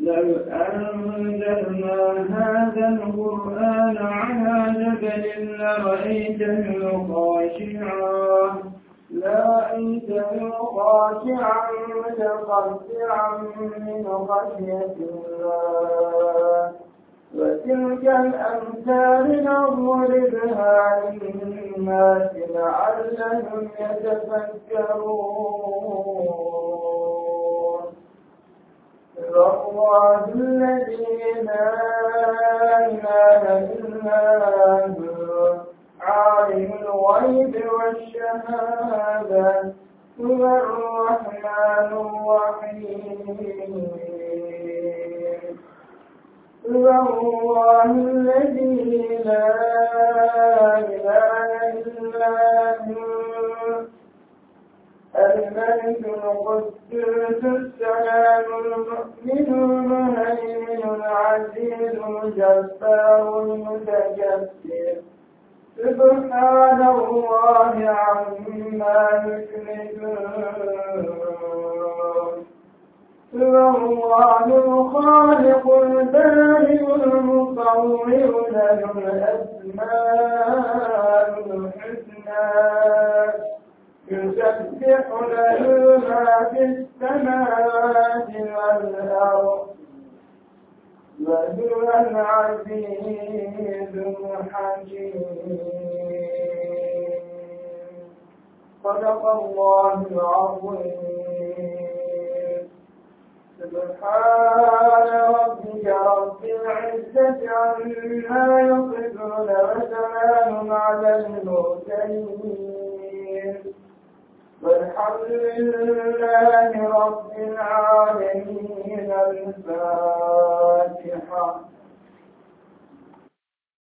لو أنزلنا هذا القرآن على جبل لرأيته خاشعا متصدعا من خشية الله وتلك الأمثال نضربها للناس لعلهم يتفكرون الله الذي لا إله إلا هو عالم الغيب والشهادة هو الرحمن الرحيم هو الله الذي لا إله إلا هو الملك القدوس السلام المؤمن المهيمن العزيز الجبار المتكبر سبحان الله عما يشركون هو الله الخالق البارئ المصور له الأسماء الحسنى يسبح له ما في السماوات والأرض وهو العزيز الحكيم صدق الله العظيم سبحان ربك رب العزة عما يصفون وسلام على المرسلين والحمد لله رب العالمين. الفاتحة.